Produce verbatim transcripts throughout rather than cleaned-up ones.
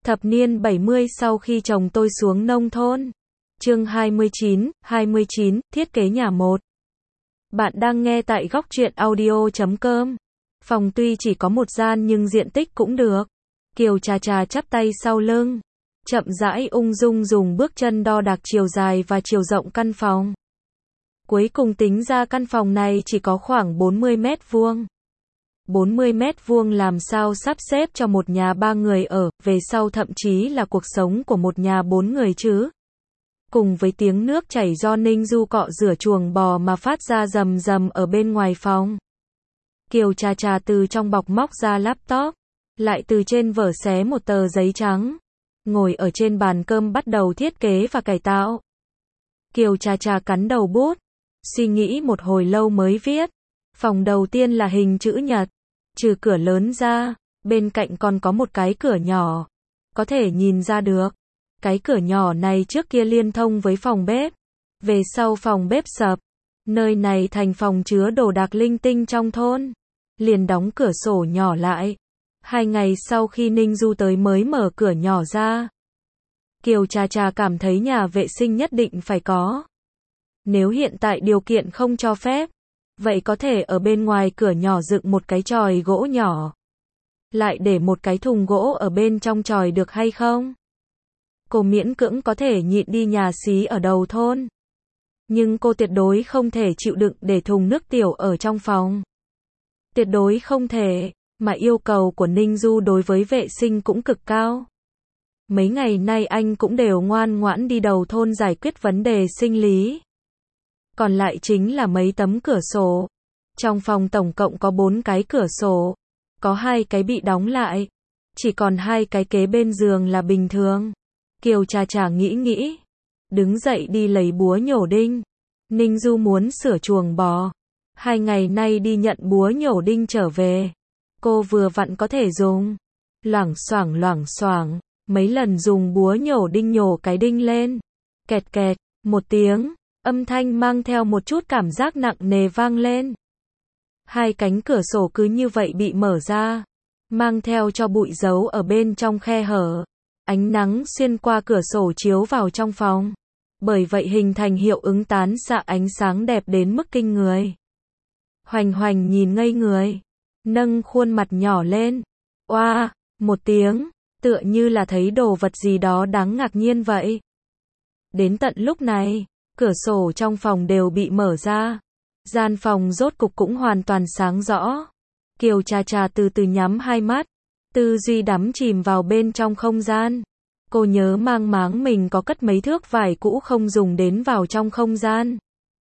Thập niên bảy mươi sau khi chồng tôi xuống nông thôn. Chương hai mươi chín, hai mươi chín, thiết kế nhà một. Bạn đang nghe tại góc truyện audio chấm com. Phòng tuy chỉ có một gian nhưng diện tích cũng được. Kiều Trà Trà chắp tay sau lưng, chậm rãi ung dung dùng bước chân đo đạc chiều dài và chiều rộng căn phòng. Cuối cùng tính ra căn phòng này chỉ có khoảng bốn mươi mét vuông. bốn mươi mét vuông làm sao sắp xếp cho một nhà ba người ở, về sau thậm chí là cuộc sống của một nhà bốn người chứ. Cùng với tiếng nước chảy do Ninh Du cọ rửa chuồng bò mà phát ra rầm rầm ở bên ngoài phòng. Kiều Trà Trà từ trong bọc móc ra laptop, lại từ trên vở xé một tờ giấy trắng, ngồi ở trên bàn cơm bắt đầu thiết kế và cải tạo. Kiều Trà Trà cắn đầu bút, suy nghĩ một hồi lâu mới viết. Phòng đầu tiên là hình chữ nhật, trừ cửa lớn ra, bên cạnh còn có một cái cửa nhỏ, có thể nhìn ra được. Cái cửa nhỏ này trước kia liên thông với phòng bếp, về sau phòng bếp sập, nơi này thành phòng chứa đồ đạc linh tinh trong thôn, liền đóng cửa sổ nhỏ lại. Hai ngày sau khi Ninh Du tới mới mở cửa nhỏ ra. Kiều Trà Trà cảm thấy nhà vệ sinh nhất định phải có. Nếu hiện tại điều kiện không cho phép, vậy có thể ở bên ngoài cửa nhỏ dựng một cái chòi gỗ nhỏ, lại để một cái thùng gỗ ở bên trong chòi được hay không? Cô miễn cưỡng có thể nhịn đi nhà xí ở đầu thôn, nhưng cô tuyệt đối không thể chịu đựng để thùng nước tiểu ở trong phòng. Tuyệt đối không thể, mà yêu cầu của Ninh Du đối với vệ sinh cũng cực cao. Mấy ngày nay anh cũng đều ngoan ngoãn đi đầu thôn giải quyết vấn đề sinh lý. Còn lại chính là mấy tấm cửa sổ. Trong phòng tổng cộng có bốn cái cửa sổ, có hai cái bị đóng lại, chỉ còn hai cái kế bên giường là bình thường. Kiều Trà Trà nghĩ nghĩ, đứng dậy đi lấy búa nhổ đinh. Ninh Du muốn sửa chuồng bò, hai ngày nay đi nhận búa nhổ đinh trở về, cô vừa vặn có thể dùng. Loảng xoảng loảng xoảng, mấy lần dùng búa nhổ đinh nhổ cái đinh lên, kẹt kẹt, một tiếng, âm thanh mang theo một chút cảm giác nặng nề vang lên. Hai cánh cửa sổ cứ như vậy bị mở ra, mang theo cho bụi giấu ở bên trong khe hở. Ánh nắng xuyên qua cửa sổ chiếu vào trong phòng, bởi vậy hình thành hiệu ứng tán xạ ánh sáng đẹp đến mức kinh người. Hoành Hoành nhìn ngây người, nâng khuôn mặt nhỏ lên, oa, một tiếng, tựa như là thấy đồ vật gì đó đáng ngạc nhiên vậy. Đến tận lúc này, cửa sổ trong phòng đều bị mở ra, gian phòng rốt cục cũng hoàn toàn sáng rõ. Kiều Trà Trà từ từ nhắm hai mắt, tư duy đắm chìm vào bên trong không gian. Cô nhớ mang máng mình có cất mấy thước vải cũ không dùng đến vào trong không gian,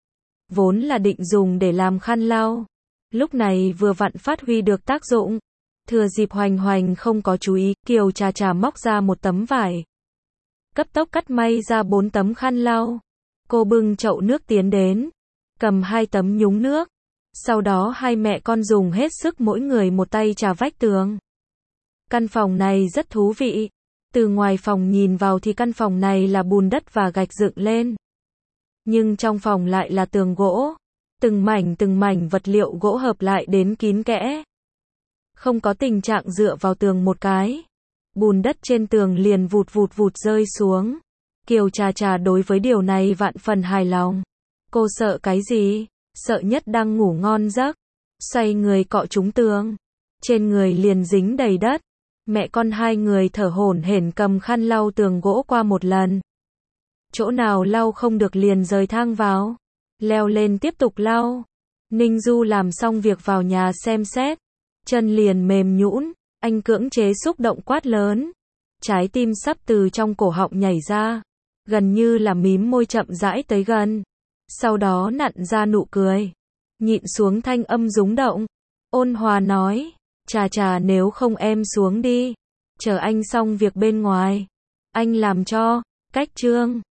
vốn là định dùng để làm khăn lau, lúc này vừa vặn phát huy được tác dụng. Thừa dịp Hoành Hoành không có chú ý, Kiều Trà Trà móc ra một tấm vải, cấp tốc cắt may ra bốn tấm khăn lau. Cô bưng chậu nước tiến đến, cầm hai tấm nhúng nước, sau đó hai mẹ con dùng hết sức mỗi người một tay chà vách tường. Căn phòng này rất thú vị. Từ ngoài phòng nhìn vào thì căn phòng này là bùn đất và gạch dựng lên, nhưng trong phòng lại là tường gỗ, từng mảnh từng mảnh vật liệu gỗ hợp lại đến kín kẽ. Không có tình trạng dựa vào tường một cái, bùn đất trên tường liền vụt vụt vụt rơi xuống. Kiều Trà Trà đối với điều này vạn phần hài lòng. Cô sợ cái gì? Sợ nhất đang ngủ ngon giấc, xoay người cọ trúng tường, trên người liền dính đầy đất. Mẹ con hai người thở hổn hển cầm khăn lau tường gỗ qua một lần. Chỗ nào lau không được liền rời thang vào, leo lên tiếp tục lau. Ninh Du làm xong việc vào nhà xem xét, chân liền mềm nhũn, anh cưỡng chế xúc động quát lớn. Trái tim sắp từ trong cổ họng nhảy ra, gần như là mím môi chậm rãi tới gần. Sau đó nặn ra nụ cười, nhịn xuống thanh âm rúng động, ôn hòa nói. Trà Trà nếu không em xuống đi, chờ anh xong việc bên ngoài, anh làm cho. Cách chương